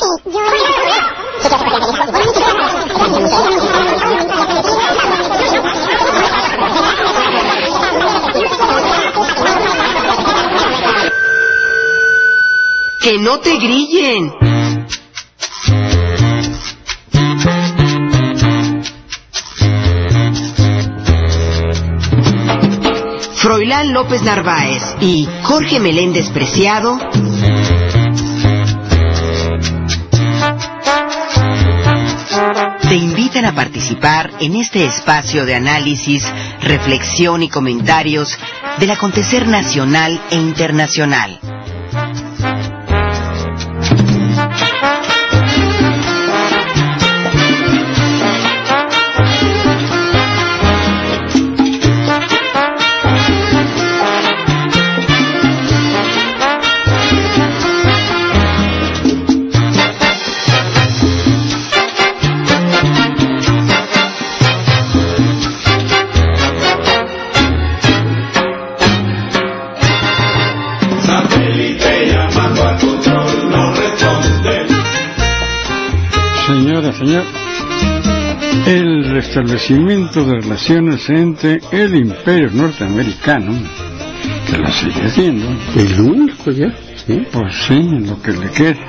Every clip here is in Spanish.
¡Que no te grillen! Froilán López Narváez y Jorge Meléndez Preciado te invitan a participar en este espacio de análisis, reflexión y comentarios del acontecer nacional e internacional. Señor, el restablecimiento de relaciones entre el imperio norteamericano, que lo sigue haciendo, el único ya, ¿sí? Pues sí, lo que le queda,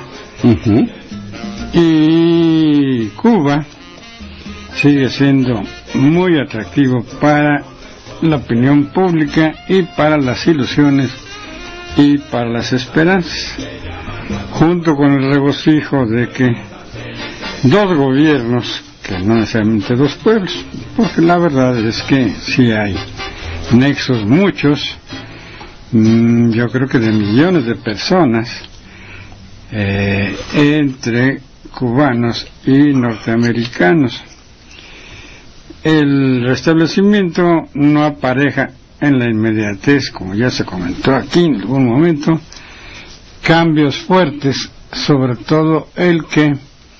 y Cuba sigue siendo muy atractivo para la opinión pública y para las ilusiones y para las esperanzas, junto con el regocijo de que dos gobiernos, que no necesariamente dos pueblos, porque la verdad es que sí hay nexos muchos, yo creo que de millones de personas, entre cubanos y norteamericanos. El restablecimiento no apareja en la inmediatez, como ya se comentó aquí en algún momento, cambios fuertes, sobre todo el que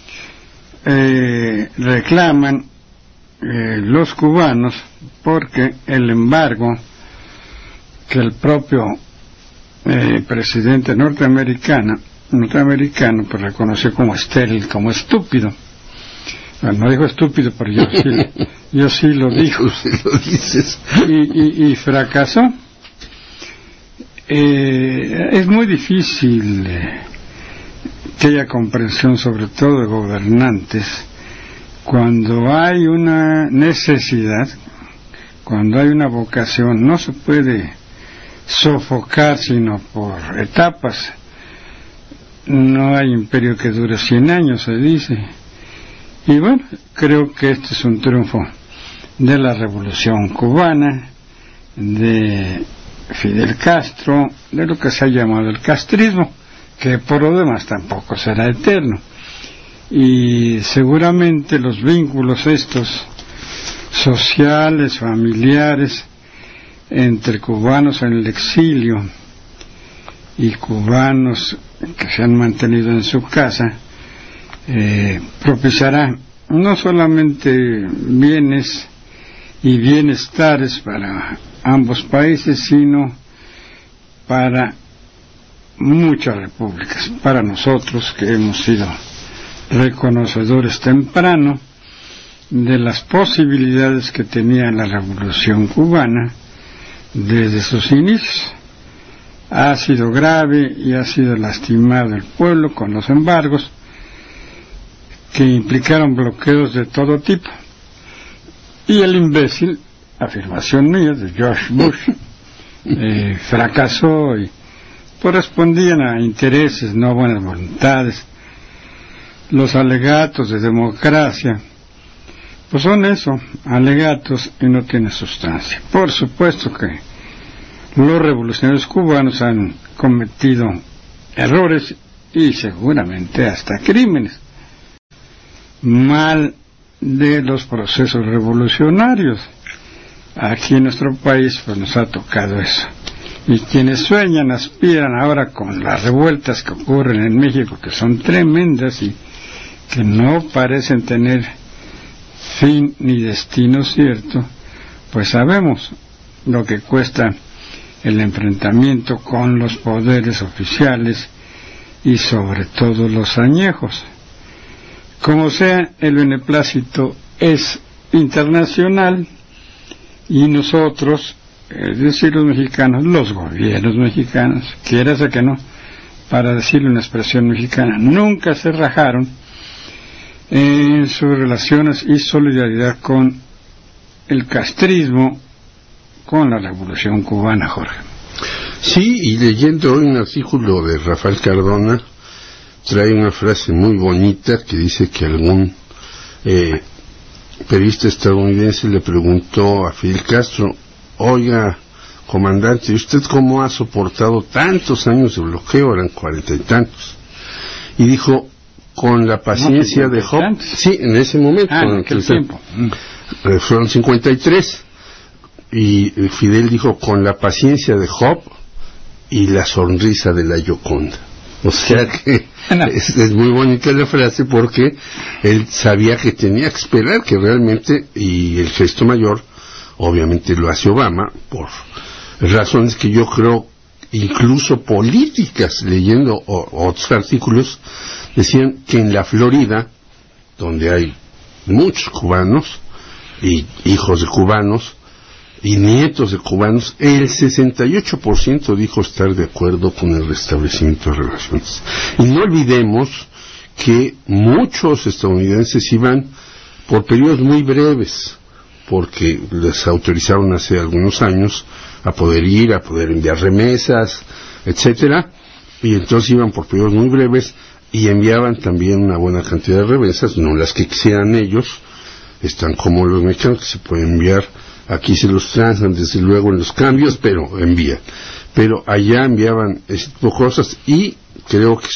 reclaman los cubanos, porque el embargo que el propio presidente norteamericano pues reconoció como estéril, como estúpido. Bueno, no dijo estúpido, pero yo sí lo dijo. Y fracasó. Es muy difícil que haya comprensión, sobre todo de gobernantes, cuando hay una necesidad, cuando hay una vocación. No se puede sofocar sino por etapas. No hay imperio que dure 100 años, se dice. Y bueno, creo que este es un triunfo de la Revolución Cubana, de Fidel Castro, de lo que se ha llamado el castrismo, que por lo demás tampoco será eterno. Y seguramente los vínculos estos sociales, familiares, entre cubanos en el exilio y cubanos que se han mantenido en su casa, propiciará no solamente bienes y bienestares para ambos países, sino para muchas repúblicas, para nosotros que hemos sido reconocedores temprano de las posibilidades que tenía la Revolución Cubana desde sus inicios. Ha sido grave y ha sido lastimado el pueblo con los embargos que implicaron bloqueos de todo tipo, y el imbécil, afirmación mía, de George Bush, fracasó y pues respondían a intereses, no a buenas voluntades. Los alegatos de democracia pues son eso, alegatos, y no tienen sustancia. Por supuesto que los revolucionarios cubanos han cometido errores y seguramente hasta crímenes. Mal de los procesos revolucionarios. Aquí en nuestro país pues nos ha tocado eso. Y quienes sueñan, aspiran ahora con las revueltas que ocurren en México, que son tremendas y que no parecen tener fin ni destino cierto, pues sabemos lo que cuesta el enfrentamiento con los poderes oficiales y sobre todo los añejos. Como sea, el beneplácito es internacional y nosotros, es decir, los mexicanos, los gobiernos mexicanos, quieras que no, para decirle una expresión mexicana, nunca se rajaron en sus relaciones y solidaridad con el castrismo, con la Revolución Cubana, Jorge. Sí, y leyendo hoy un artículo de Rafael Cardona, trae una frase muy bonita que dice que algún periodista estadounidense le preguntó a Fidel Castro: oiga, comandante, ¿y usted cómo ha soportado tantos años de bloqueo? Eran 40 y tantos. Y dijo: con la paciencia de Job. Sí, en ese momento. En aquel tiempo. Fueron 53. Y Fidel dijo: con la paciencia de Job y la sonrisa de la Gioconda. O sea que es muy bonita la frase, porque él sabía que tenía que esperar, que realmente, y el gesto mayor obviamente lo hace Obama, por razones que yo creo incluso políticas. Leyendo otros artículos, decían que en la Florida, donde hay muchos cubanos y hijos de cubanos y nietos de cubanos, el 68% dijo estar de acuerdo con el restablecimiento de relaciones. Y no olvidemos que muchos estadounidenses iban por periodos muy breves, porque les autorizaron hace algunos años a poder ir, a poder enviar remesas, etcétera, y entonces iban por periodos muy breves y enviaban también una buena cantidad de remesas, no las que quisieran ellos. Están como los mexicanos, que se pueden enviar. Aquí se los transan desde luego en los cambios, pero envían. Pero allá enviaban ese tipo de cosas, y creo que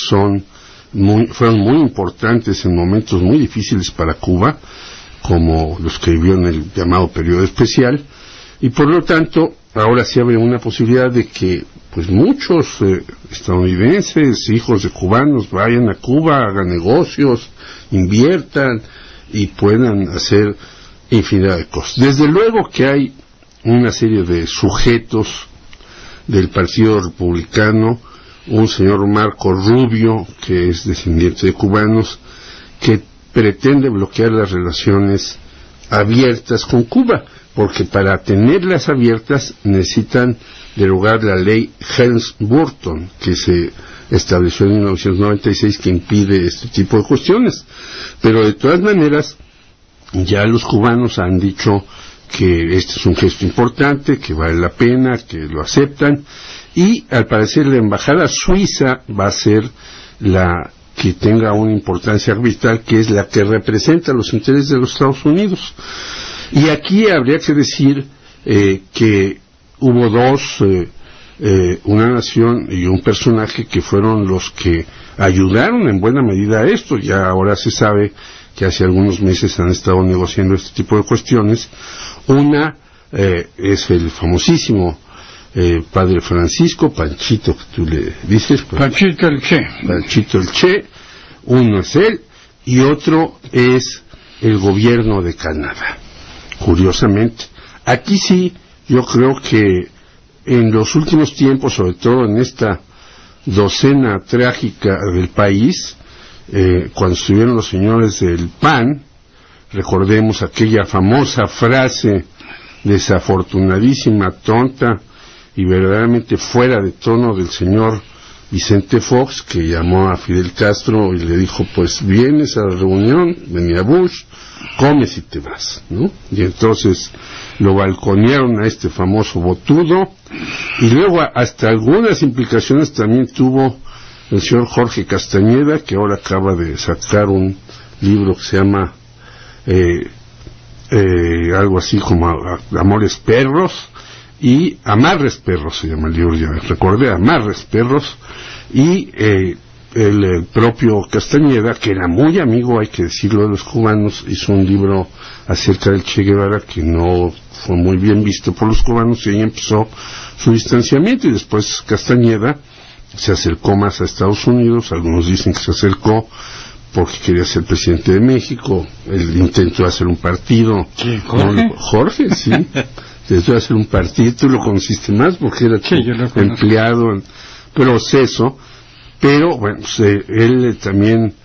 fueron muy importantes en momentos muy difíciles para Cuba, como los que vivió en el llamado periodo especial, y por lo tanto ahora sí abre una posibilidad de que pues muchos estadounidenses, hijos de cubanos, vayan a Cuba, hagan negocios, inviertan y puedan hacer infinidad de cosas. Desde luego que hay una serie de sujetos del Partido Republicano, un señor Marco Rubio, que es descendiente de cubanos, que pretende bloquear las relaciones abiertas con Cuba, porque para tenerlas abiertas necesitan derogar la ley Helms-Burton, que se estableció en 1996, que impide este tipo de cuestiones. Pero de todas maneras, ya los cubanos han dicho que este es un gesto importante, que vale la pena, que lo aceptan, y al parecer la embajada suiza va a ser la que tenga una importancia vital, que es la que representa los intereses de los Estados Unidos. Y aquí habría que decir que hubo una nación y un personaje que fueron los que ayudaron en buena medida a esto. Ya ahora se sabe que hace algunos meses han estado negociando este tipo de cuestiones. Una es el famosísimo padre Francisco, Panchito, que tú le dices. Panchito el Che. Panchito el Che. Uno es él, y otro es el gobierno de Canadá. Curiosamente, aquí sí, yo creo que en los últimos tiempos, sobre todo en esta docena trágica del país, cuando estuvieron los señores del PAN, recordemos aquella famosa frase desafortunadísima, tonta y verdaderamente fuera de tono del señor Vicente Fox, que llamó a Fidel Castro y le dijo: pues vienes a la reunión, venía Bush, comes y te vas, ¿no? Y entonces lo balconearon a este famoso botudo, y luego hasta algunas implicaciones también tuvo el señor Jorge Castañeda, que ahora acaba de sacar un libro que se llama algo así como Amores Perros, y Amarres Perros se llama el libro, ya recordé, Amarres Perros, y el propio Castañeda, que era muy amigo, hay que decirlo, de los cubanos, hizo un libro acerca del Che Guevara que no fue muy bien visto por los cubanos, y ahí empezó su distanciamiento. Y después Castañeda se acercó más a Estados Unidos. Algunos dicen que se acercó porque quería ser presidente de México. Él intentó hacer un partido. ¿Quién, Jorge? Jorge, sí. Intentó hacer un partido. Tú lo conociste más porque era tu empleado en proceso. pero bueno, pues, él también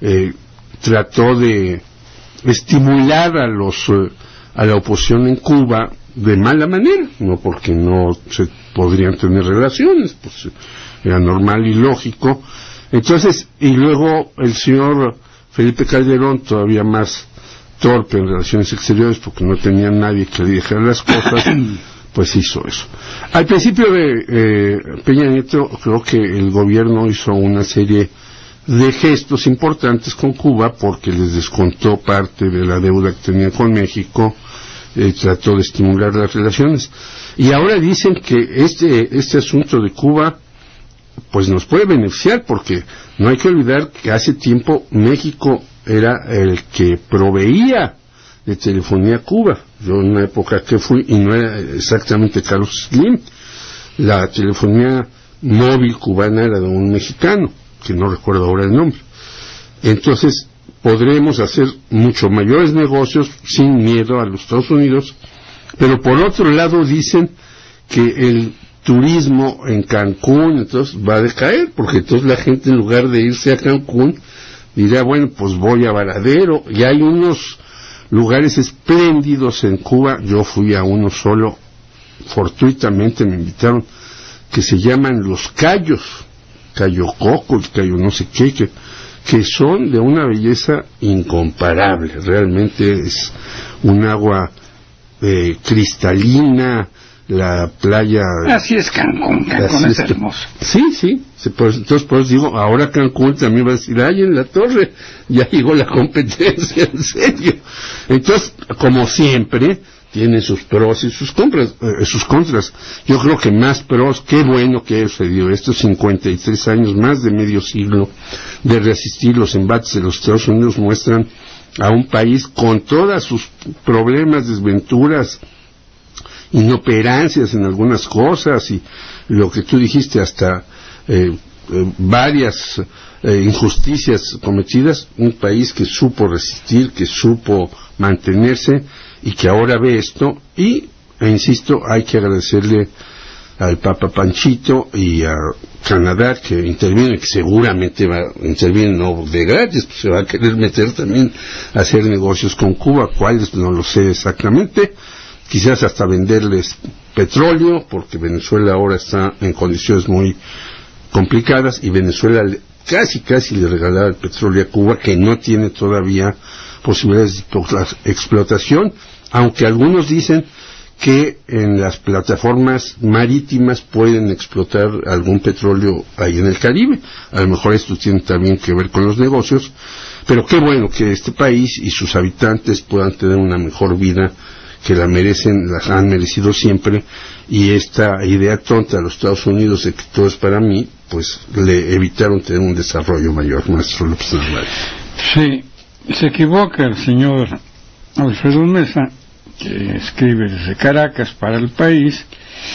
trató de estimular a la oposición en Cuba de mala manera, no porque no se podrían tener relaciones, pues era normal y lógico. Entonces, y luego el señor Felipe Calderón, todavía más torpe en relaciones exteriores porque no tenía nadie que le dijera las cosas, pues hizo eso. Al principio de Peña Nieto, creo que el gobierno hizo una serie de gestos importantes con Cuba porque les descontó parte de la deuda que tenía con México, trató de estimular las relaciones. Y ahora dicen que este asunto de Cuba pues nos puede beneficiar, porque no hay que olvidar que hace tiempo México era el que proveía de telefonía a Cuba. Yo en una época que fui, y no era exactamente Carlos Slim, la telefonía móvil cubana era de un mexicano, que no recuerdo ahora el nombre. Entonces podremos hacer mucho mayores negocios sin miedo a los Estados Unidos, pero por otro lado dicen que el turismo en Cancún entonces va a decaer, porque entonces la gente, en lugar de irse a Cancún, dirá, bueno, pues voy a Varadero. Y hay unos lugares espléndidos en Cuba, yo fui a uno solo, fortuitamente me invitaron, que se llaman Los Cayos, Cayo Coco, Cayo no sé qué, que son de una belleza incomparable. Realmente es un agua cristalina, la playa. Así es Cancún es hermoso. Sí, entonces pues digo, ahora Cancún también va a decir, ay, en la torre ya llegó la competencia, en serio. Entonces, como siempre, tiene sus pros y sus contras. Yo creo que más pros, qué bueno que sucedió estos 53 años, más de medio siglo de resistir los embates de los Estados Unidos, muestran a un país con todas sus problemas, desventuras, inoperancias en algunas cosas, y lo que tú dijiste, hasta varias injusticias cometidas, un país que supo resistir, que supo mantenerse, y que ahora ve esto, e insisto, hay que agradecerle al Papa Panchito y a Canadá que interviene, que seguramente va a intervenir no de gratis, pues se va a querer meter también a hacer negocios con Cuba, cuáles no lo sé exactamente, quizás hasta venderles petróleo, porque Venezuela ahora está en condiciones muy complicadas, y Venezuela casi le regalaba el petróleo a Cuba, que no tiene todavía posibilidades de explotación, aunque algunos dicen que en las plataformas marítimas pueden explotar algún petróleo ahí en el Caribe. A lo mejor esto tiene también que ver con los negocios, pero qué bueno que este país y sus habitantes puedan tener una mejor vida, que la merecen, la han merecido siempre, y esta idea tonta de los Estados Unidos de que todo es para mí, pues le evitaron tener un desarrollo mayor, maestro López Narváez. Sí, se equivoca el señor Alfredo Mesa, que escribe desde Caracas para El País,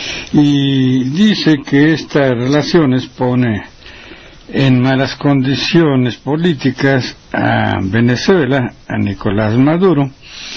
y dice que estas relaciones pone en malas condiciones políticas a Venezuela, a Nicolás Maduro,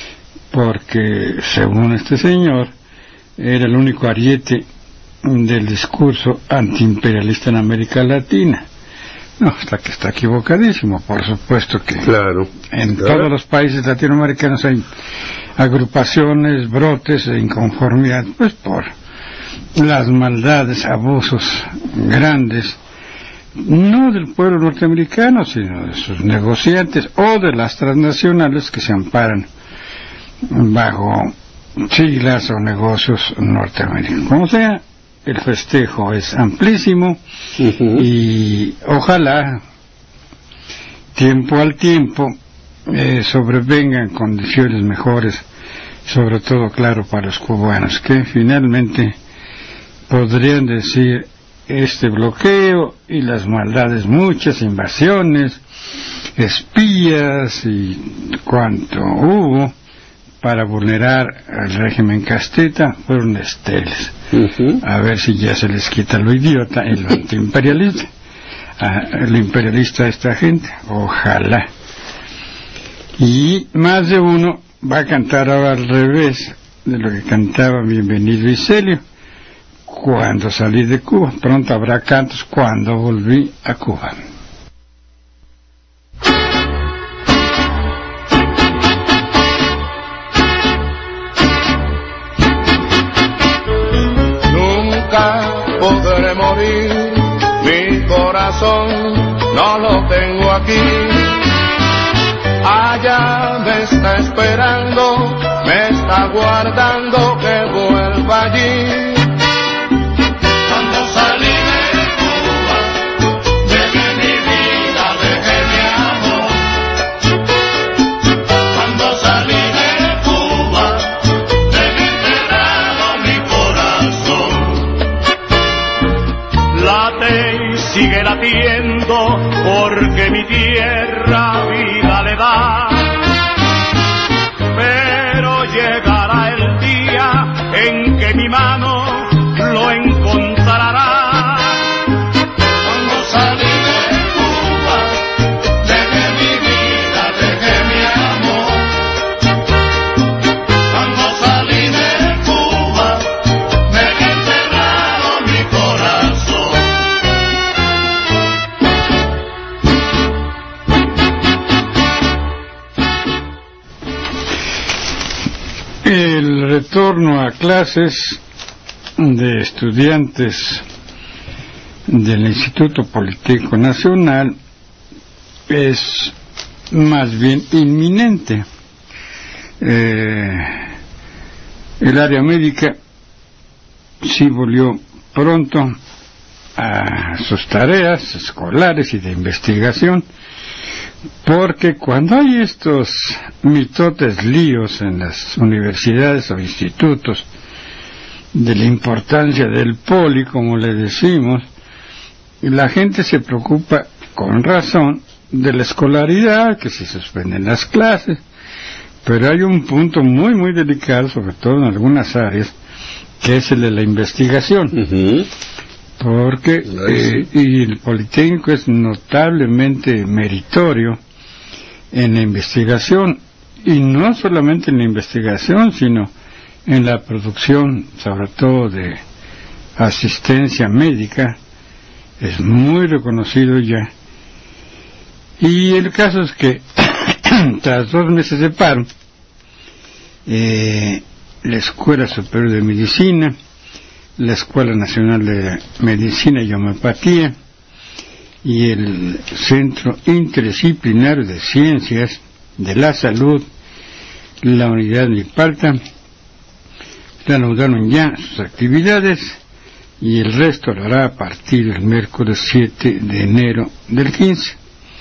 porque según este señor era el único ariete del discurso antiimperialista en América Latina. No, está equivocadísimo. Por supuesto que claro, todos los países latinoamericanos hay agrupaciones, brotes de inconformidad, pues por las maldades, abusos grandes, no del pueblo norteamericano, sino de sus negociantes o de las transnacionales que se amparan bajo siglas o negocios norteamericanos. Como sea, el festejo es amplísimo, y ojalá tiempo al tiempo sobrevengan condiciones mejores, sobre todo, claro, para los cubanos, que finalmente podrían decir este bloqueo y las maldades, muchas invasiones, espías y cuanto hubo para vulnerar al régimen casteta, fueron estériles. A ver si ya se les quita lo idiota y lo antiimperialista, el imperialista a esta gente, ojalá. Y más de uno va a cantar ahora al revés de lo que cantaba Bienvenido y Celio, cuando salí de Cuba. Pronto habrá cantos cuando volví a Cuba. Nunca podré morir, mi corazón no lo tengo aquí. Allá me está esperando, me está guardando que vuelva allí. Cuando salí de Cuba, dejé mi vida, dejé mi amor. Cuando salí de Cuba, dejé enterrado mi corazón. Late y sigue latiendo, porque mi tierra vida le da. Pero llegará el día en que mi mano lo encontrará. Cuando salí de Cuba, dejé mi vida, dejé mi amor. Cuando salí de Cuba, dejé enterrado mi corazón. El retorno a clases de estudiantes del Instituto Politécnico Nacional es más bien inminente. El área médica sí volvió pronto a sus tareas escolares y de investigación, porque cuando hay estos mitotes líos en las universidades o institutos de la importancia del poli, como le decimos, la gente se preocupa con razón de la escolaridad, que se suspenden las clases, pero hay un punto muy muy delicado, sobre todo en algunas áreas, que es el de la investigación. Porque y el Politécnico es notablemente meritorio en la investigación, y no solamente en la investigación, sino en la producción, sobre todo de asistencia médica. Es muy reconocido ya. Y el caso es que tras 2 meses de paro, la Escuela Superior de Medicina, la Escuela Nacional de Medicina y Homeopatía y el Centro Interdisciplinario de Ciencias de la Salud, la unidad Nipalta, reanudaron ya sus actividades, y el resto lo hará a partir del miércoles 7 de enero del 15.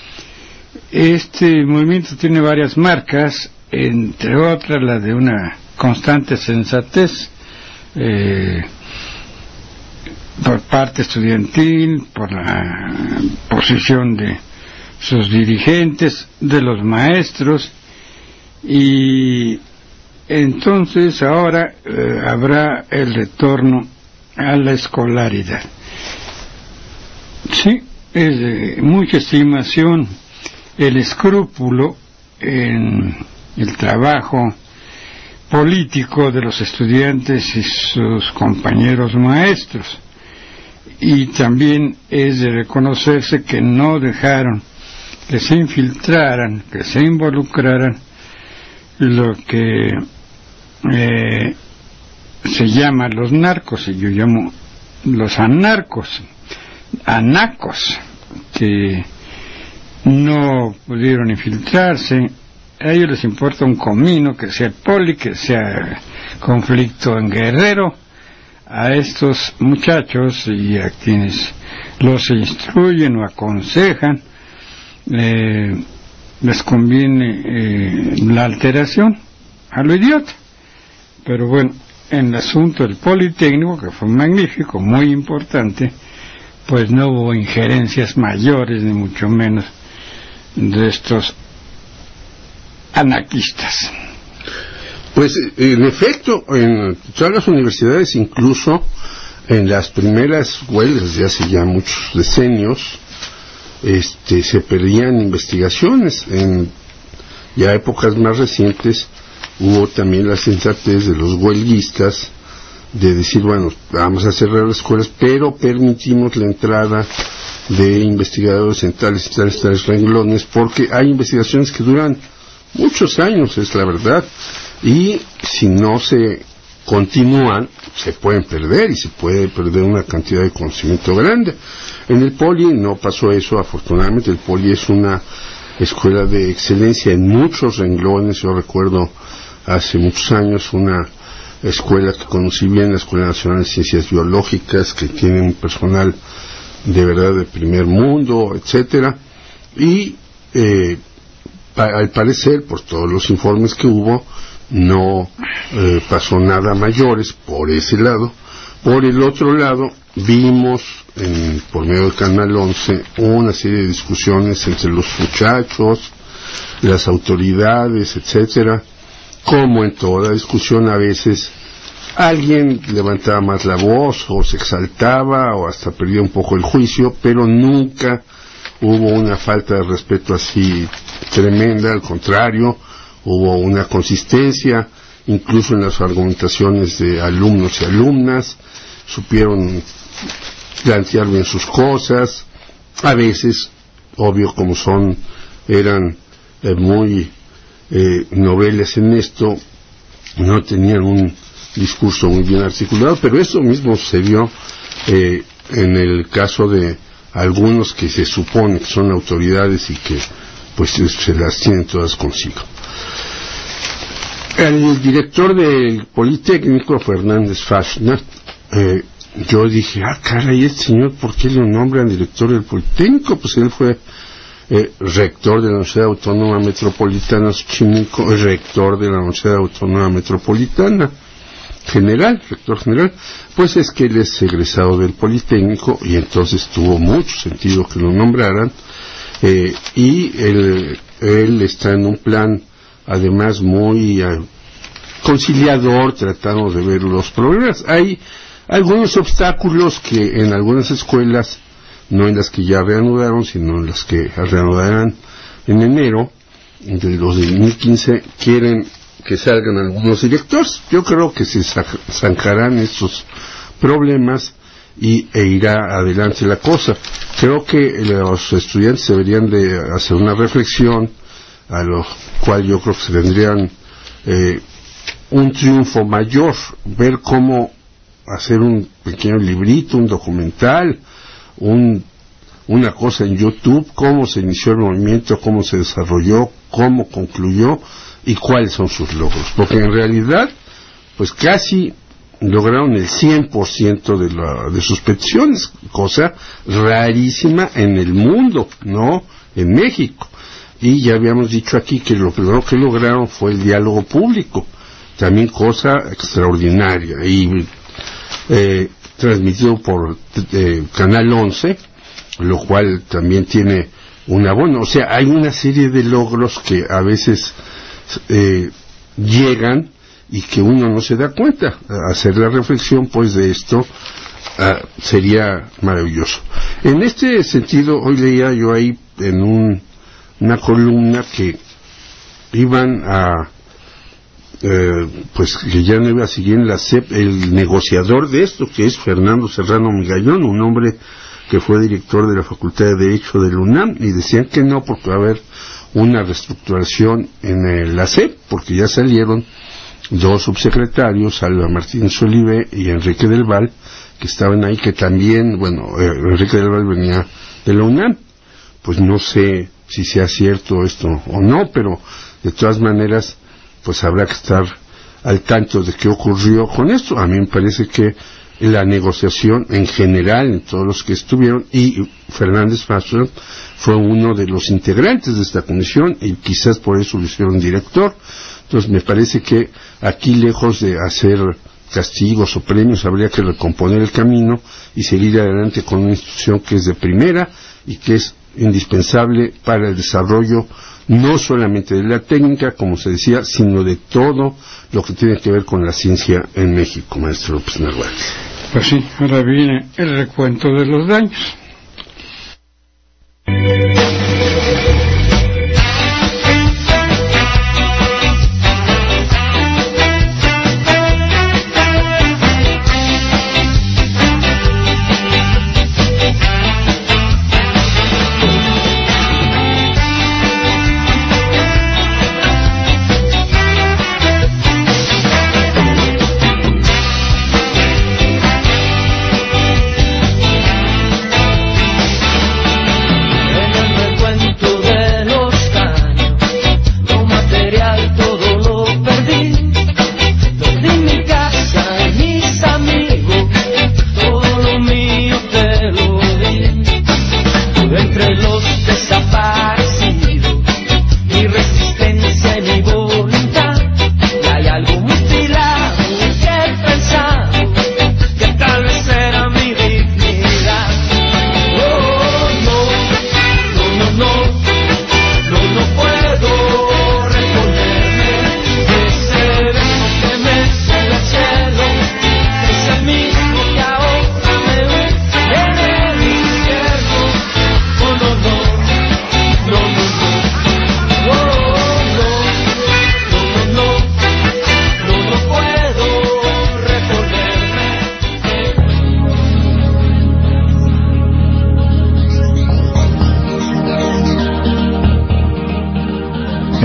Este movimiento tiene varias marcas, entre otras la de una constante sensatez por parte estudiantil, por la posición de sus dirigentes, de los maestros, y entonces ahora habrá el retorno a la escolaridad. Sí, es de mucha estimación el escrúpulo en el trabajo político de los estudiantes y sus compañeros maestros, y también es de reconocerse que no dejaron que se infiltraran, que se involucraran lo que se llama los narcos, y yo llamo los anacos, que no pudieron infiltrarse. A ellos les importa un comino, que sea poli, que sea conflicto en Guerrero. A estos muchachos y a quienes los instruyen o aconsejan, les conviene la alteración a lo idiota. Pero bueno, en el asunto del Politécnico, que fue magnífico, muy importante, pues no hubo injerencias mayores, ni mucho menos de estos anarquistas. Pues en efecto, en todas las universidades, incluso en las primeras huelgas de hace ya muchos decenios, se perdían investigaciones. En ya épocas más recientes hubo también la sensatez de los huelguistas de decir, bueno, vamos a cerrar las escuelas, pero permitimos la entrada de investigadores en tales renglones, porque hay investigaciones que duran muchos años, es la verdad, y si no se continúan, se pueden perder, y se puede perder una cantidad de conocimiento grande. En el Poli no pasó eso, afortunadamente. El Poli es una escuela de excelencia en muchos renglones. Yo recuerdo hace muchos años una escuela que conocí bien, la Escuela Nacional de Ciencias Biológicas, que tiene un personal de verdad de primer mundo, etcétera, y al parecer, por todos los informes que hubo, no pasó nada mayores por ese lado. Por el otro lado, vimos por medio del Canal 11 una serie de discusiones entre los muchachos, las autoridades, etcétera. Como en toda discusión, a veces alguien levantaba más la voz o se exaltaba o hasta perdía un poco el juicio, pero nunca hubo una falta de respeto así tremenda. Al contrario, hubo una consistencia, incluso en las argumentaciones de alumnos y alumnas, supieron plantear bien sus cosas. A veces, obvio, como eran muy noveles en esto, no tenían un discurso muy bien articulado, pero eso mismo se vio en el caso de algunos que se supone que son autoridades y que pues se las tienen todas consigo. El director del Politécnico, Fernández Fachner, yo dije, caray, este señor, ¿por qué lo nombran director del Politécnico? Pues él fue rector de la Universidad Autónoma Metropolitana Xochimilco, rector de la Universidad Autónoma Metropolitana, rector general. Pues es que él es egresado del Politécnico y entonces tuvo mucho sentido que lo nombraran, y él está en un plan además muy conciliador, tratando de ver los problemas. Hay algunos obstáculos que en algunas escuelas, no en las que ya reanudaron, sino en las que reanudarán en enero del 2015, quieren que salgan algunos directores. Yo creo que se zanjarán estos problemas e irá adelante la cosa. Creo que los estudiantes deberían de hacer una reflexión, a lo cual yo creo que se tendrían un triunfo mayor, ver cómo hacer un pequeño librito, un documental, una cosa en YouTube, cómo se inició el movimiento, cómo se desarrolló, cómo concluyó y cuáles son sus logros, porque en realidad pues casi lograron el 100% de sus peticiones, cosa rarísima en el mundo, no en México. Y ya habíamos dicho aquí que lo primero que lograron fue el diálogo público, también cosa extraordinaria, y transmitido por Canal 11, lo cual también tiene un abono. O sea, hay una serie de logros que a veces llegan y que uno no se da cuenta. Hacer la reflexión pues de esto sería maravilloso. En este sentido, hoy leía yo ahí en una columna que iban pues que ya no iba a seguir en la SEP el negociador de esto, que es Fernando Serrano Migallón, un hombre que fue director de la Facultad de Derecho de la UNAM, y decían que no, porque va a haber una reestructuración en la SEP, porque ya salieron dos subsecretarios, Alba Martínez Olivé y Enrique del Val, que estaban ahí, que también, Enrique del Val venía de la UNAM. Pues no sé si sea cierto esto o no, pero de todas maneras pues habrá que estar al tanto de qué ocurrió con esto. A mí me parece que la negociación en general, en todos los que estuvieron, y Fernández Fachner fue uno de los integrantes de esta comisión y quizás por eso lo hicieron director. Entonces me parece que aquí, lejos de hacer castigos o premios, habría que recomponer el camino y seguir adelante con una institución que es de primera y que es indispensable para el desarrollo no solamente de la técnica, como se decía, sino de todo lo que tiene que ver con la ciencia en México, maestro López Narváez. Pues sí, ahora viene el recuento de los daños.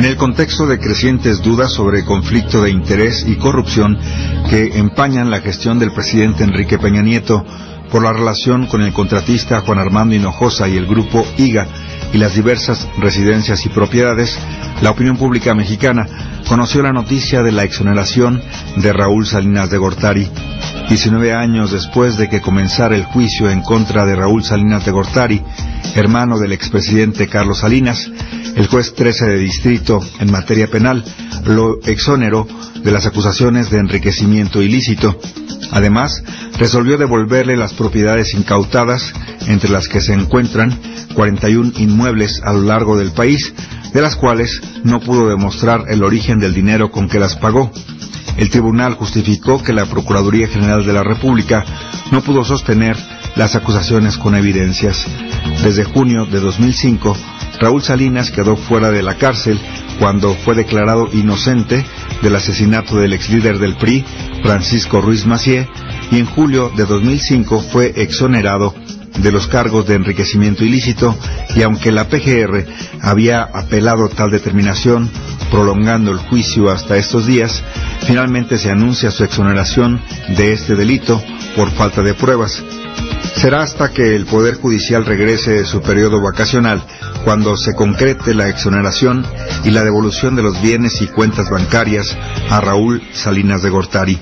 En el contexto de crecientes dudas sobre conflicto de interés y corrupción que empañan la gestión del presidente Enrique Peña Nieto por la relación con el contratista Juan Armando Hinojosa y el grupo IGA y las diversas residencias y propiedades, la opinión pública mexicana conoció la noticia de la exoneración de Raúl Salinas de Gortari. 19 años después de que comenzara el juicio en contra de Raúl Salinas de Gortari, hermano del expresidente Carlos Salinas, el juez 13 de distrito en materia penal lo exoneró de las acusaciones de enriquecimiento ilícito. Además, resolvió devolverle las propiedades incautadas, entre las que se encuentran 41 inmuebles a lo largo del país, de las cuales no pudo demostrar el origen del dinero con que las pagó. El tribunal justificó que la Procuraduría General de la República no pudo sostener las acusaciones con evidencias. Desde junio de 2005, Raúl Salinas quedó fuera de la cárcel cuando fue declarado inocente del asesinato del exlíder del PRI, Francisco Ruiz Massieu, y en julio de 2005 fue exonerado de los cargos de enriquecimiento ilícito, y aunque la PGR había apelado tal determinación, prolongando el juicio hasta estos días, finalmente se anuncia su exoneración de este delito por falta de pruebas. Será hasta que el Poder Judicial regrese de su periodo vacacional cuando se concrete la exoneración y la devolución de los bienes y cuentas bancarias a Raúl Salinas de Gortari.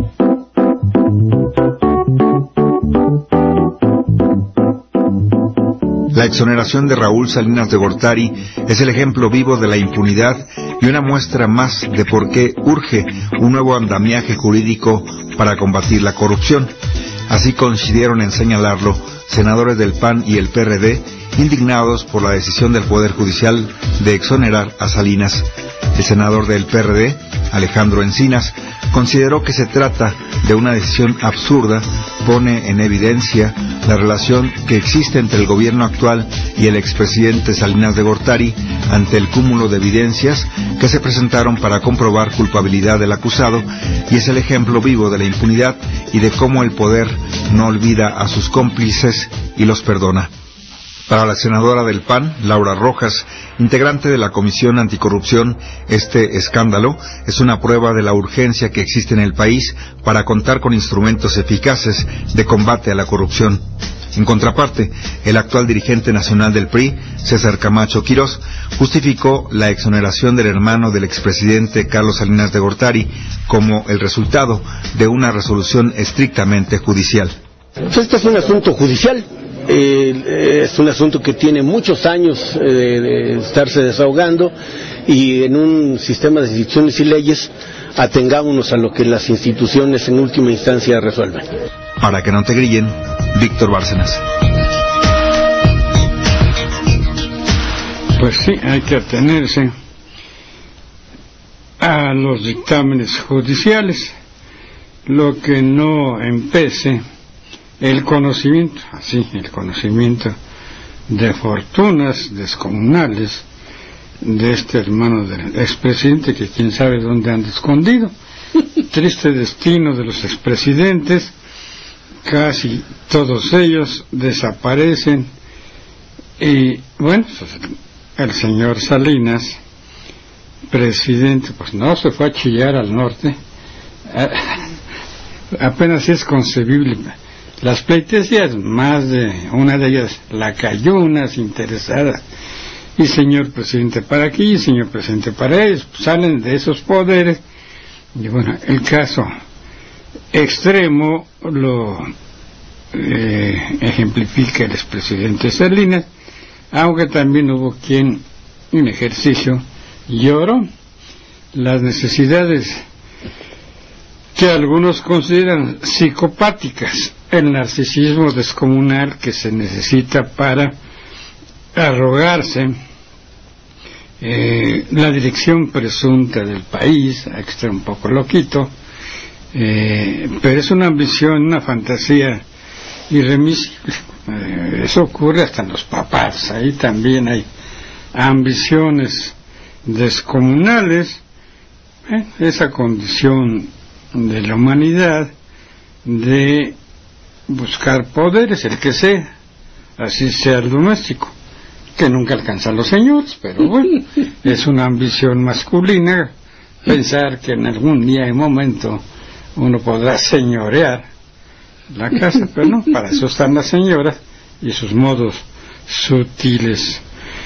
La exoneración de Raúl Salinas de Gortari es el ejemplo vivo de la impunidad y una muestra más de por qué urge un nuevo andamiaje jurídico para combatir la corrupción. Así coincidieron en señalarlo senadores del PAN y el PRD, indignados por la decisión del Poder Judicial de exonerar a Salinas. El senador del PRD, Alejandro Encinas, consideró que se trata de una decisión absurda, pone en evidencia la relación que existe entre el gobierno actual y el expresidente Salinas de Gortari ante el cúmulo de evidencias que se presentaron para comprobar culpabilidad del acusado, y es el ejemplo vivo de la impunidad y de cómo el poder no olvida a sus cómplices y los perdona. Para la senadora del PAN, Laura Rojas, integrante de la Comisión Anticorrupción, este escándalo es una prueba de la urgencia que existe en el país para contar con instrumentos eficaces de combate a la corrupción. En contraparte, el actual dirigente nacional del PRI, César Camacho Quirós, justificó la exoneración del hermano del expresidente Carlos Salinas de Gortari como el resultado de una resolución estrictamente judicial. Este es un asunto judicial. Es un asunto que tiene muchos años de estarse desahogando, y en un sistema de instituciones y leyes atengámonos a lo que las instituciones en última instancia resuelven. Para que no te grillen, Víctor Bárcenas. Pues sí, hay que atenerse a los dictámenes judiciales, lo que no empece el conocimiento de fortunas descomunales de este hermano del expresidente, que quién sabe dónde anda escondido. Triste destino de los expresidentes, casi todos ellos desaparecen, y bueno, el señor Salinas, presidente, pues no se fue a chillar al norte. Apenas es concebible las pleitesías, más de una de ellas lacayunas, interesadas, y señor presidente para aquí, señor presidente para ellos, salen de esos poderes. Y bueno, el caso extremo lo ejemplifica el expresidente Salinas, aunque también hubo quien en ejercicio lloró las necesidades que algunos consideran psicopáticas, el narcisismo descomunal que se necesita para arrogarse la dirección presunta del país, a que está un poco loquito, pero es una ambición, una fantasía irremisible. Eso ocurre hasta en los papás, ahí también hay ambiciones descomunales, esa condición de la humanidad de buscar poderes, el que sea, así sea el doméstico, que nunca alcanzan los señores, pero bueno, es una ambición masculina pensar que en algún día y momento uno podrá señorear la casa, pero no, para eso están las señoras y sus modos sutiles.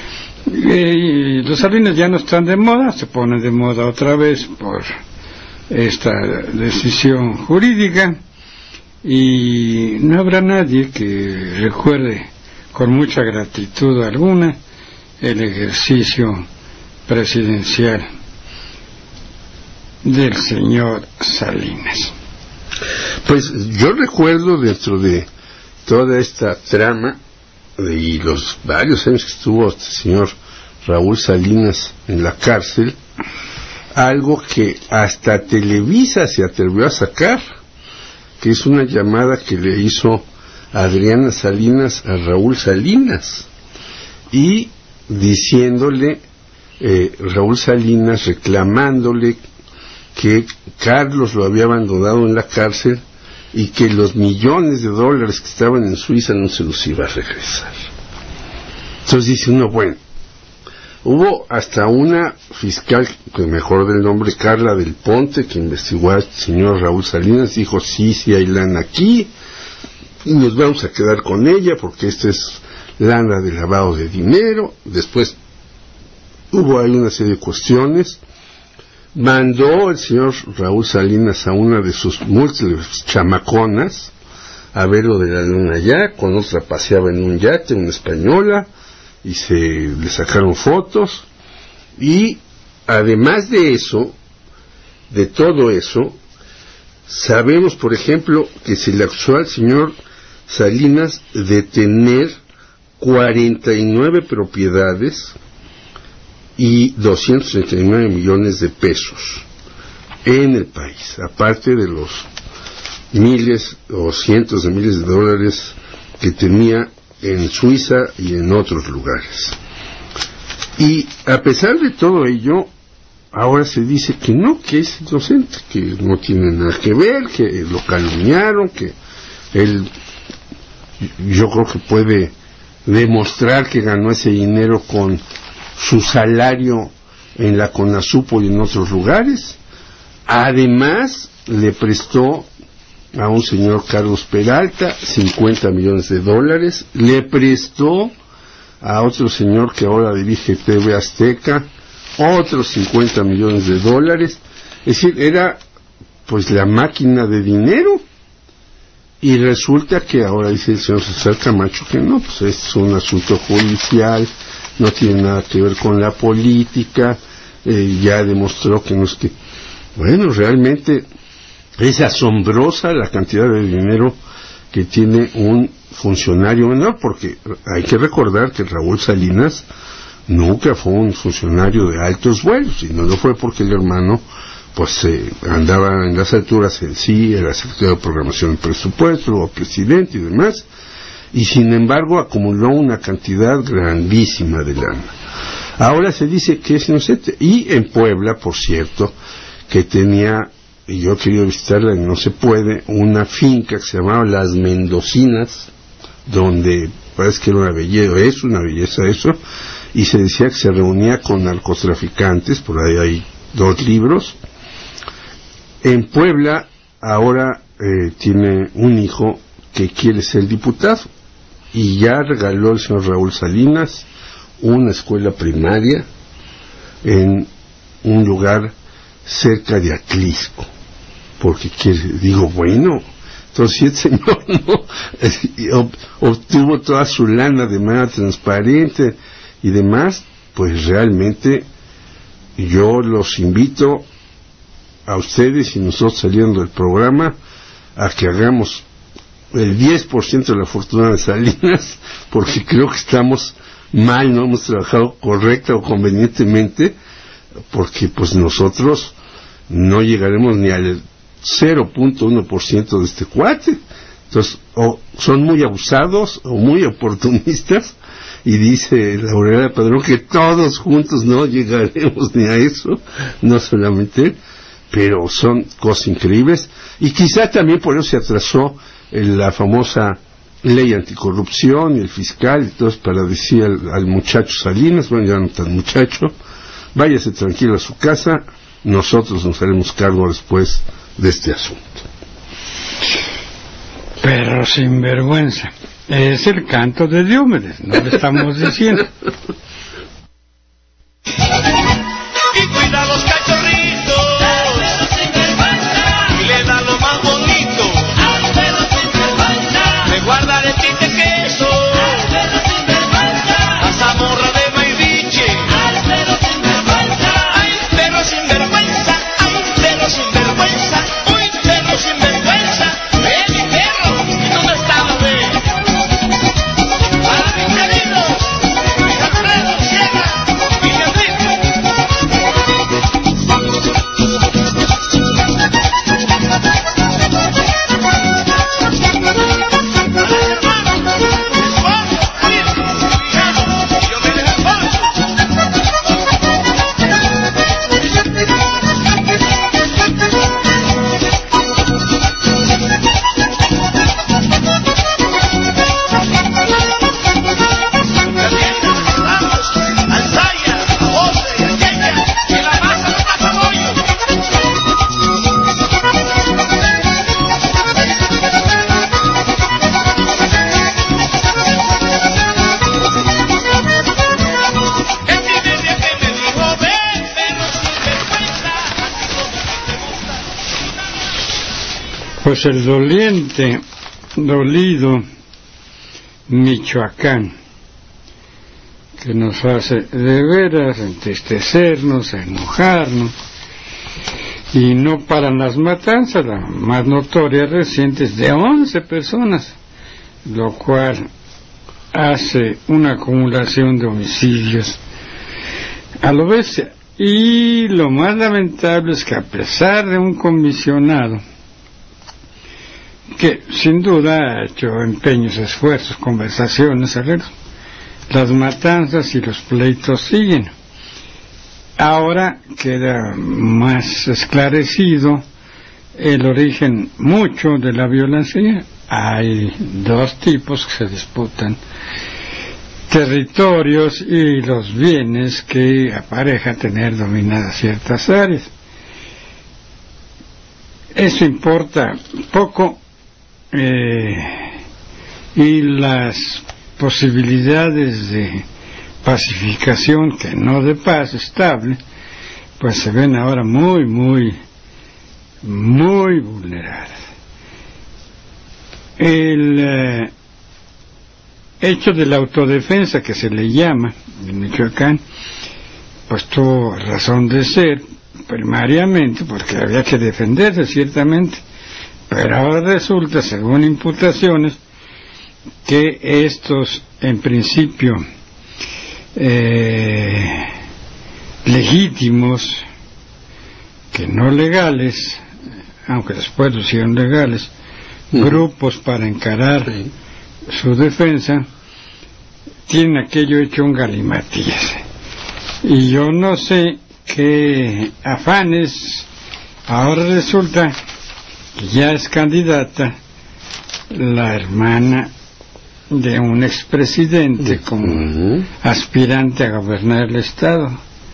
Y los Salinas ya no están de moda, se ponen de moda otra vez por esta decisión jurídica, y no habrá nadie que recuerde con mucha gratitud alguna el ejercicio presidencial del señor Salinas. Pues yo recuerdo, dentro de toda esta trama y los varios años que estuvo este señor Raúl Salinas en la cárcel, algo que hasta Televisa se atrevió a sacar, que es una llamada que le hizo Adriana Salinas a Raúl Salinas, y diciéndole, Raúl Salinas reclamándole que Carlos lo había abandonado en la cárcel y que los millones de dólares que estaban en Suiza no se los iba a regresar. Entonces dice uno, bueno, hubo hasta una fiscal, que mejor del nombre, Carla del Ponte, que investigó al señor Raúl Salinas, dijo, sí hay lana aquí, y nos vamos a quedar con ella, porque esta es lana de lavado de dinero. Después hubo ahí una serie de cuestiones. Mandó el señor Raúl Salinas a una de sus múltiples chamaconas a ver lo de la luna allá, con otra paseaba en un yate, una española, y le sacaron fotos. Y además de eso, de todo eso, sabemos, por ejemplo, que se le acusó al señor Salinas de tener 49 propiedades y 239 millones de pesos en el país, aparte de los miles o cientos de miles de dólares que tenía en Suiza y en otros lugares. Y a pesar de todo ello, ahora se dice que no, que es inocente, que no tiene nada que ver, que lo calumniaron, que él, yo creo que puede demostrar que ganó ese dinero con su salario en la CONASUPO y en otros lugares. Además, le prestó a un señor Carlos Peralta 50 millones de dólares, le prestó a otro señor que ahora dirige TV Azteca otros 50 millones de dólares. Es decir, era pues la máquina de dinero. Y resulta que ahora dice el señor César Camacho que no, pues es un asunto judicial, no tiene nada que ver con la política, ya demostró que no es que... Bueno, realmente es asombrosa la cantidad de dinero que tiene un funcionario menor, porque hay que recordar que Raúl Salinas nunca fue un funcionario de altos vuelos, y no lo fue porque el hermano pues andaba en las alturas, en sí, era secretario de Programación del Presupuesto, o presidente y demás, y sin embargo acumuló una cantidad grandísima de lana. Ahora se dice que es inocente. Y en Puebla, por cierto, que tenía, y yo he querido visitarla y no se puede, una finca que se llamaba Las Mendocinas, donde parece que era una belleza, es una belleza eso, y se decía que se reunía con narcotraficantes, por ahí hay 2 libros. En Puebla ahora tiene un hijo que quiere ser diputado, y ya regaló el señor Raúl Salinas una escuela primaria en un lugar cerca de Atlisco, porque digo, bueno, entonces si el señor no obtuvo toda su lana de manera transparente y demás, pues realmente yo los invito a ustedes y nosotros, saliendo del programa, a que hagamos el 10% de la fortuna de Salinas, porque creo que estamos mal, no hemos trabajado correcta o convenientemente, porque pues nosotros no llegaremos ni al 0.1% de este cuate. Entonces, o son muy abusados o muy oportunistas, y dice Laurela Padrón que todos juntos no llegaremos ni a eso, no solamente, pero son cosas increíbles. Y quizá también por eso se atrasó la famosa ley anticorrupción y el fiscal y todo, para decir al muchacho Salinas, bueno, ya no tan muchacho, váyase tranquilo a su casa, nosotros nos haremos cargo después de este asunto. Pero sin vergüenza, es el canto de Diomedes, no le estamos diciendo. Y cuida los cachorritos, y le da lo más bonito, me guarda de ti de queso, a zamorra de maiviche, ay, pero sin vergüenza, ay, pero sin vergüenza, uy, pero sin vergüenza, mi perro, ¿dónde está la ve? Para mis queridos, mis Alfredo Sierra y Pues el dolido Michoacán, que nos hace de veras entristecernos, enojarnos, y no paran las matanzas. La más notoria reciente es de 11 personas, lo cual hace una acumulación de homicidios a lo bestia. Y lo más lamentable es que, a pesar de un comisionado que sin duda ha hecho empeños, esfuerzos, conversaciones, arreglos, las matanzas y los pleitos siguen. Ahora queda más esclarecido el origen mucho de la violencia. Hay dos tipos que se disputan territorios y los bienes que apareja tener dominadas ciertas áreas. Eso importa poco, y las posibilidades de pacificación, que no de paz estable, pues se ven ahora muy vulneradas. El hecho de la autodefensa, que se le llama en Michoacán, pues tuvo razón de ser primariamente porque había que defenderse, ciertamente, pero ahora resulta, según imputaciones, que estos, en principio legítimos, que no legales, aunque después lo hicieron legales, grupos para encarar su defensa, tienen aquello hecho un galimatías. Y yo no sé qué afanes. Ahora resulta que ya es candidata la hermana de un expresidente como aspirante a gobernar el Estado.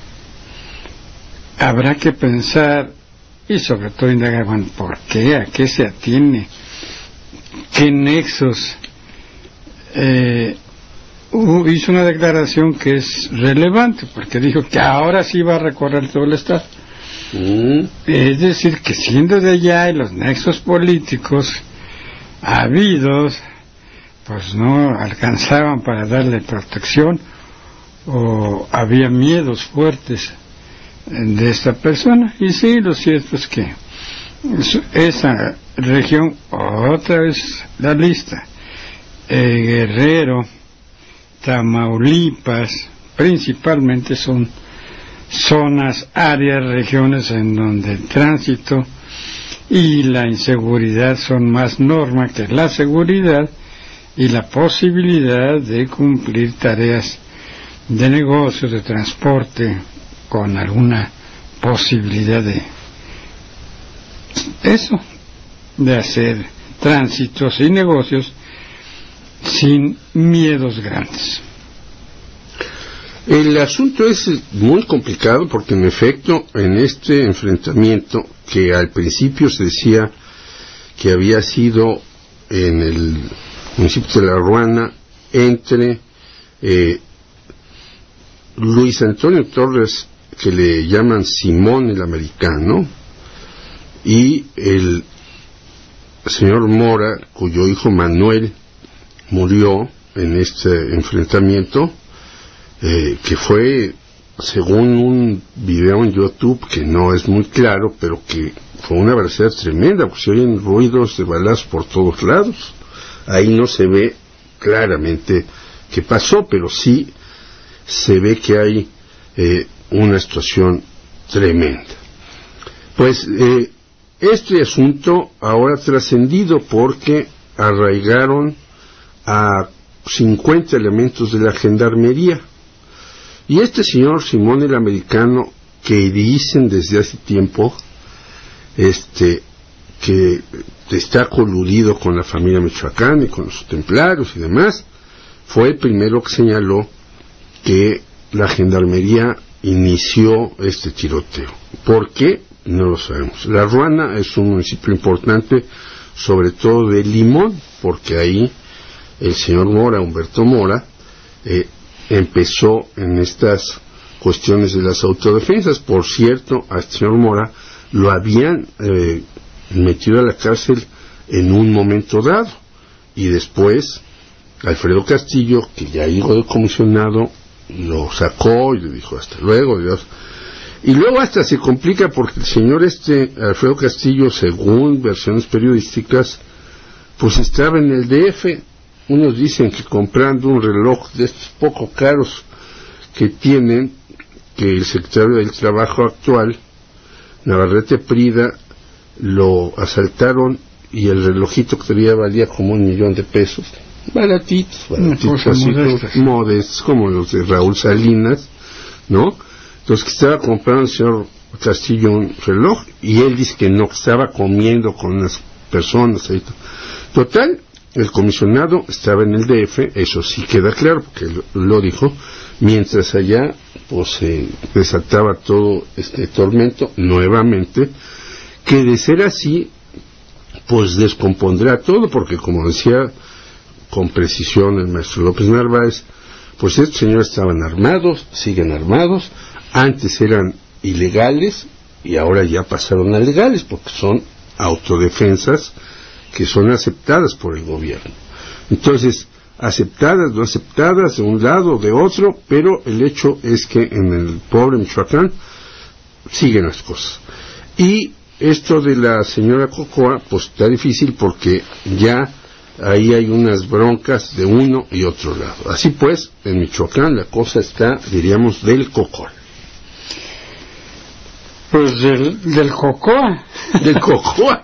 Habrá que pensar y sobre todo indagar, bueno, ¿por qué? ¿A qué se atiene? ¿Qué nexos? Hizo una declaración que es relevante, porque dijo que ahora sí va a recorrer todo el Estado. Es decir, que siendo de allá y los nexos políticos habidos, pues no alcanzaban para darle protección, o había miedos fuertes de esta persona. Y sí, lo cierto es que esa región, otra vez la lista, Guerrero, Tamaulipas, principalmente son zonas, áreas, regiones en donde el tránsito y la inseguridad son más norma que la seguridad y la posibilidad de cumplir tareas de negocio, de transporte, con alguna posibilidad de eso, de hacer tránsitos y negocios sin miedos grandes. El asunto es muy complicado porque, en efecto, en este enfrentamiento, que al principio se decía que había sido en el municipio de La Ruana entre Luis Antonio Torres, que le llaman Simón el Americano, y el señor Mora, cuyo hijo Manuel murió en este enfrentamiento, que fue, según un video en YouTube que no es muy claro, pero que fue una balacera tremenda, porque se oyen ruidos de balazos por todos lados. Ahí no se ve claramente qué pasó, pero sí se ve que hay una situación tremenda. Pues este asunto ahora ha trascendido porque arraigaron a 50 elementos de la gendarmería. Y este señor Simón el Americano, que dicen desde hace tiempo que está coludido con la familia Michoacán y con los templarios y demás, fue el primero que señaló que la gendarmería inició este tiroteo. ¿Por qué? No lo sabemos. La Ruana es un municipio importante, sobre todo de Limón, porque ahí el señor Mora, Humberto Mora, empezó en estas cuestiones de las autodefensas. Por cierto, al señor Mora lo habían metido a la cárcel en un momento dado, y después Alfredo Castillo, que ya llegó de comisionado, lo sacó y le dijo hasta luego, Dios. Y luego hasta se complica porque el señor Alfredo Castillo, según versiones periodísticas, pues estaba en el DF. Unos dicen que comprando un reloj de estos poco caros que tienen, que el secretario del Trabajo actual, Navarrete Prida, lo asaltaron y el relojito que tenía valía como $1,000,000. Baratitos, así modestos, como los de Raúl Salinas, ¿no? Entonces, que estaba comprando el señor Castillo un reloj, y él dice que no, que estaba comiendo con unas personas ahí. Total, el comisionado estaba en el DF, eso sí queda claro, porque lo dijo, mientras allá pues se desataba todo este tormento nuevamente, que de ser así pues descompondrá todo, porque como decía con precisión el maestro López Narváez, pues estos señores estaban armados, siguen armados, antes eran ilegales y ahora ya pasaron a legales, porque son autodefensas que son aceptadas por el gobierno. Entonces, aceptadas, no aceptadas, de un lado o de otro, pero el hecho es que en el pobre Michoacán siguen las cosas. Y esto de la señora Cocoa, pues está difícil porque ya ahí hay unas broncas de uno y otro lado. Así pues, en Michoacán la cosa está, diríamos, del cocol. Pues del Cocoa. Del Cocoa.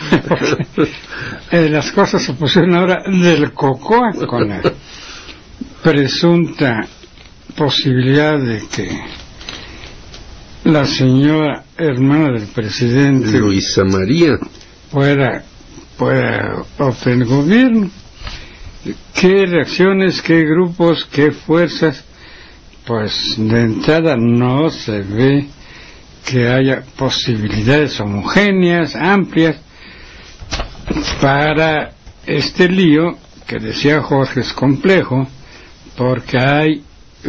Las cosas se pusieron ahora del Cocoa, con la presunta posibilidad de que la señora hermana del presidente Luisa María pueda obtener el gobierno. ¿Qué reacciones, qué grupos, qué fuerzas? Pues de entrada no se ve que haya posibilidades homogéneas, amplias, para este lío que decía Jorge es complejo, porque hay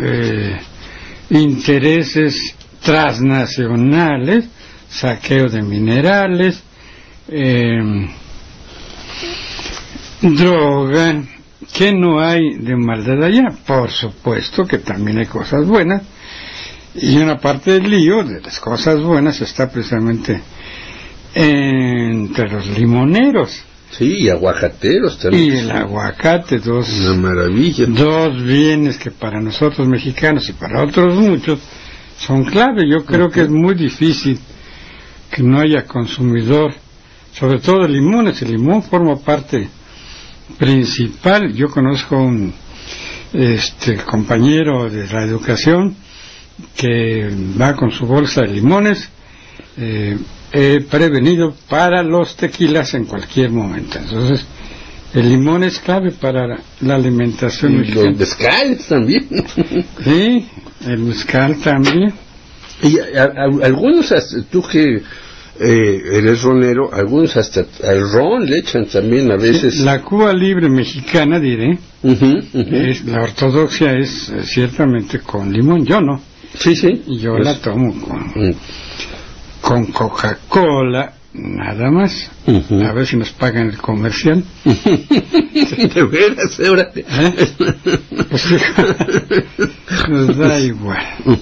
intereses transnacionales, saqueo de minerales, droga. ¿Qué no hay de maldad allá? Por supuesto que también hay cosas buenas, y una parte del lío de las cosas buenas está precisamente entre los limoneros. Sí, y aguacateros también. Y el aguacate, una maravilla. Dos bienes que para nosotros mexicanos y para otros muchos son clave. Yo creo que es muy difícil que no haya consumidor, sobre todo de limones. El limón forma parte principal. Yo conozco un compañero de la educación que va con su bolsa de limones. He prevenido para los tequilas en cualquier momento. Entonces, El limón es clave para la alimentación Y mexicana. los mezcales también. Sí, el mezcal también. Y algunos, tú que eres ronero, algunos hasta al ron le echan también a veces. La Cuba libre mexicana, diré, la ortodoxia es ciertamente con limón. Yo no. Sí, sí. Yo la tomo con Coca-Cola, nada más. A ver si nos pagan el comercial. De veras, ahora. Pues, nos da igual.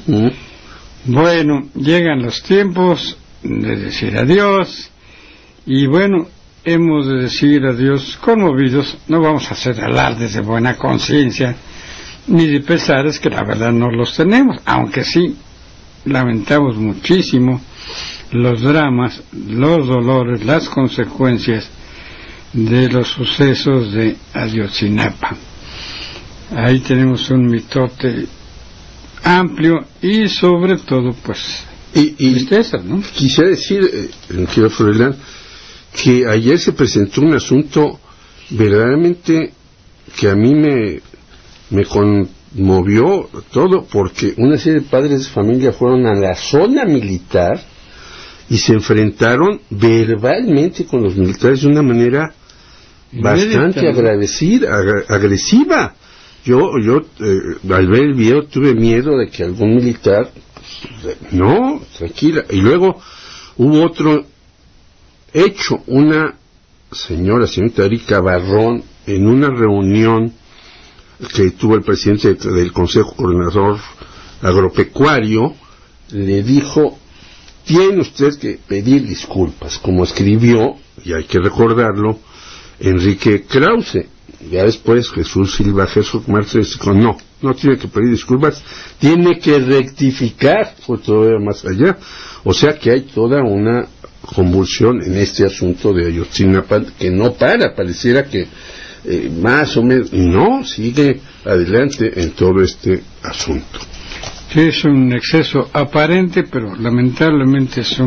Bueno, llegan los tiempos de decir adiós, y bueno, hemos de decir adiós conmovidos. No vamos a hacer alardes de buena conciencia ni de pesares, que la verdad no los tenemos, aunque sí lamentamos muchísimo los dramas, los dolores, las consecuencias de los sucesos de Ayotzinapa. Ahí tenemos un mitote amplio y sobre todo pues tristeza, ¿no? Quisiera decir, querido Froilán, que ayer se presentó un asunto verdaderamente que a mí me conmovió todo, porque una serie de padres de familia fueron a la zona militar y se enfrentaron verbalmente con los militares de una manera bastante agresiva. Yo al ver el video tuve miedo de que algún militar, no, tranquila. Y luego hubo otro hecho, una señorita Erika Barrón, en una reunión que tuvo el presidente del Consejo Coordinador Agropecuario, le dijo: tiene usted que pedir disculpas, como escribió, y hay que recordarlo, Enrique Krause. Ya después Jesús Silva Jesús Márquez dijo: no tiene que pedir disculpas, tiene que rectificar, fue todavía más allá. O sea que hay toda una convulsión en este asunto de Ayotzinapa que no pareciera que más o menos, no, sigue adelante en todo este asunto. Sí, es un exceso aparente, pero lamentablemente es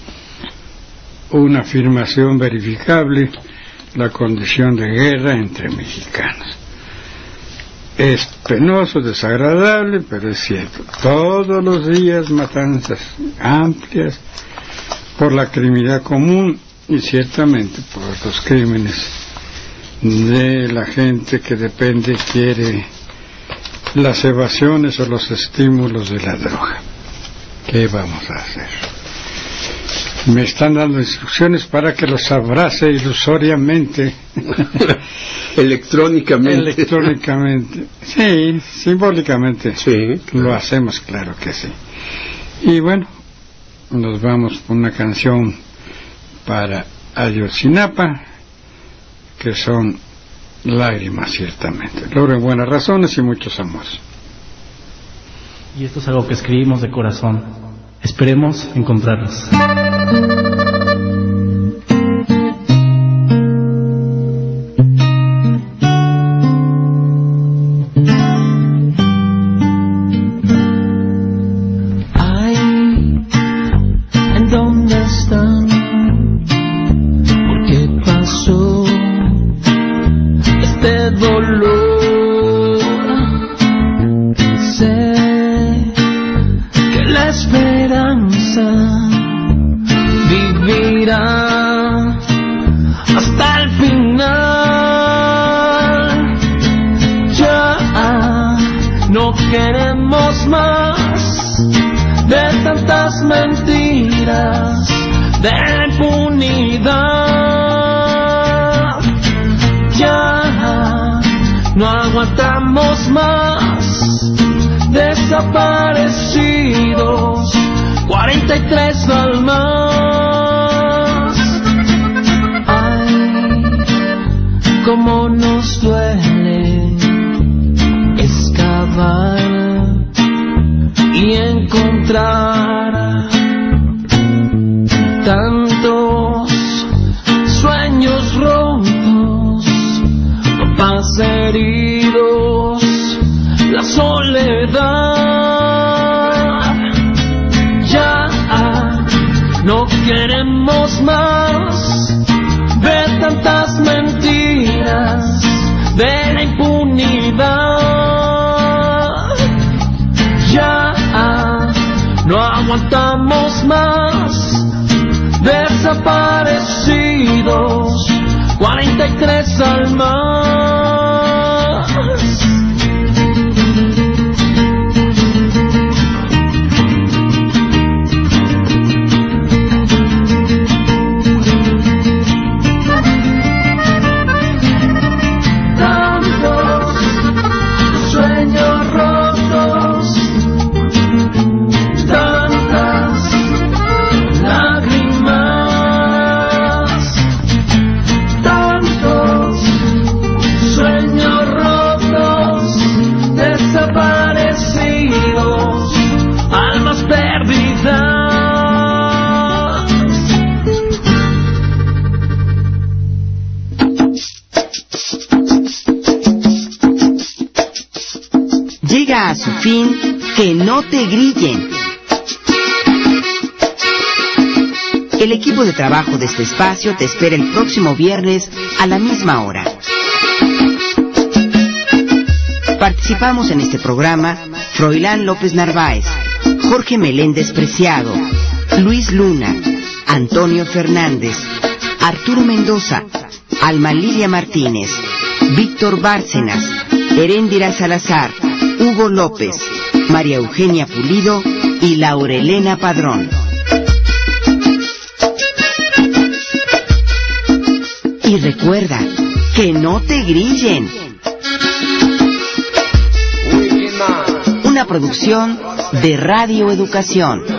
una afirmación verificable, la condición de guerra entre mexicanos. Es penoso, desagradable, pero es cierto. Todos los días matanzas amplias por la criminalidad común y ciertamente por los crímenes de la gente que quiere las evasiones o los estímulos de la droga. ¿Qué vamos a hacer? Me están dando instrucciones para que los abrace ilusoriamente. Electrónicamente. Sí, simbólicamente. Sí. Lo hacemos, claro que sí. Y bueno, nos vamos con una canción para Ayotzinapa, que son lágrimas, ciertamente. Logren buenas razones y muchos amores. Y esto es algo que escribimos de corazón. Esperemos encontrarlas. Desaparecidos, 43 almas. Ay, cómo nos duele excavar y encontrar tantos sueños rotos, papás heridos, la soledad. Ya no queremos más ver tantas mentiras vamos más desaparecidos, 43 almas. Llega a su fin Que no te grillen. El equipo de trabajo de este espacio te espera el próximo viernes a la misma hora. Participamos en este programa Froilán López Narváez, Jorge Meléndez Preciado, Luis Luna, Antonio Fernández, Arturo Mendoza, Alma Lilia Martínez, Víctor Bárcenas, Heréndira Salazar, Hugo López, María Eugenia Pulido y Laurelena Padrón. Y recuerda, que no te grillen. Una producción de Radio Educación.